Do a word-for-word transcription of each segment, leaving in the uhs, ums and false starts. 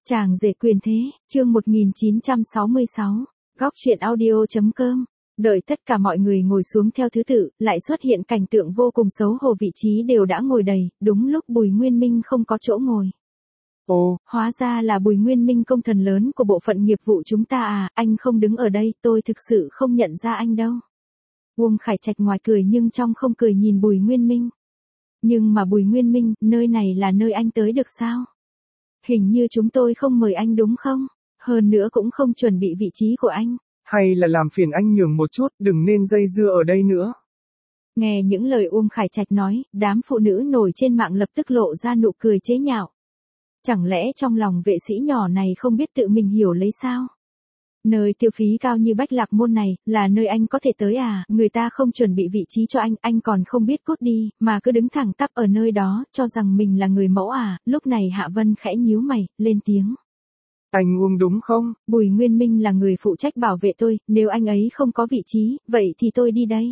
Chàng rể quyền thế, chương một nghìn chín trăm sáu mươi sáu, góc truyện audio.com. Đợi tất cả mọi người ngồi xuống theo thứ tự, lại xuất hiện cảnh tượng vô cùng xấu hổ, vị trí đều đã ngồi đầy, đúng lúc Bùi Nguyên Minh không có chỗ ngồi. Ồ, hóa ra là Bùi Nguyên Minh, công thần lớn của bộ phận nghiệp vụ chúng ta à, anh không đứng ở đây, tôi thực sự không nhận ra anh đâu. Uông Khải Trạch ngoài cười nhưng trong không cười nhìn Bùi Nguyên Minh. Nhưng mà Bùi Nguyên Minh, nơi này là nơi anh tới được sao? Hình như chúng tôi không mời anh đúng không? Hơn nữa cũng không chuẩn bị vị trí của anh. Hay là làm phiền anh nhường một chút, đừng nên dây dưa ở đây nữa. Nghe những lời Uông Khải Trạch nói, đám phụ nữ nổi trên mạng lập tức lộ ra nụ cười chế nhạo. Chẳng lẽ trong lòng vệ sĩ nhỏ này không biết tự mình hiểu lấy sao? Nơi tiêu phí cao như Bách Lạc Môn này, là nơi anh có thể tới à, người ta không chuẩn bị vị trí cho anh, anh còn không biết cút đi, mà cứ đứng thẳng tắp ở nơi đó, cho rằng mình là người mẫu à, lúc này Hạ Vân khẽ nhíu mày, lên tiếng. Anh Uông đúng không? Bùi Nguyên Minh là người phụ trách bảo vệ tôi, nếu anh ấy không có vị trí, vậy thì tôi đi đây.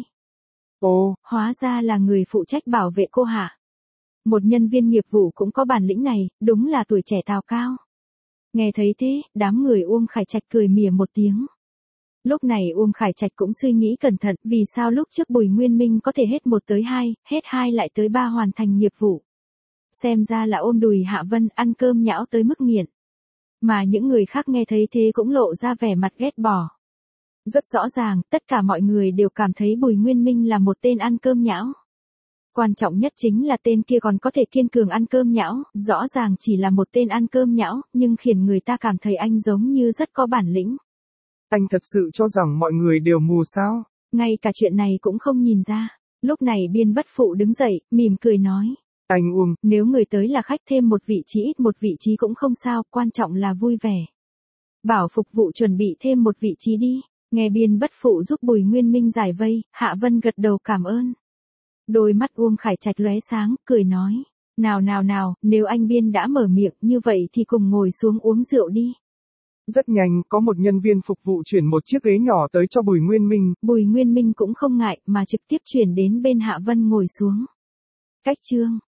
Ồ, hóa ra là người phụ trách bảo vệ cô hả? Một nhân viên nghiệp vụ cũng có bản lĩnh này, đúng là tuổi trẻ tào cao. Nghe thấy thế, đám người Uông Khải Trạch cười mỉa một tiếng. Lúc này Uông Khải Trạch cũng suy nghĩ cẩn thận, vì sao lúc trước Bùi Nguyên Minh có thể hết một tới hai, hết hai lại tới ba hoàn thành nghiệp vụ. Xem ra là ôm đùi Hạ Vân ăn cơm nhão tới mức nghiện. Mà những người khác nghe thấy thế cũng lộ ra vẻ mặt ghét bỏ. Rất rõ ràng, tất cả mọi người đều cảm thấy Bùi Nguyên Minh là một tên ăn cơm nhão. Quan trọng nhất chính là tên kia còn có thể kiên cường ăn cơm nhão, rõ ràng chỉ là một tên ăn cơm nhão, nhưng khiến người ta cảm thấy anh giống như rất có bản lĩnh. Anh thật sự cho rằng mọi người đều mù sao? Ngay cả chuyện này cũng không nhìn ra. Lúc này Biên Bất Phụ đứng dậy, mỉm cười nói. Anh Uông, nếu người tới là khách, thêm một vị trí ít một vị trí cũng không sao, quan trọng là vui vẻ. Bảo phục vụ chuẩn bị thêm một vị trí đi. Nghe Biên Bất Phụ giúp Bùi Nguyên Minh giải vây, Hạ Vân gật đầu cảm ơn. Đôi mắt Uông Khải Trạch lóe sáng, cười nói. Nào nào nào, nếu anh Biên đã mở miệng như vậy thì cùng ngồi xuống uống rượu đi. Rất nhanh, có một nhân viên phục vụ chuyển một chiếc ghế nhỏ tới cho Bùi Nguyên Minh. Bùi Nguyên Minh cũng không ngại mà trực tiếp chuyển đến bên Hạ Vân ngồi xuống. Cách chương.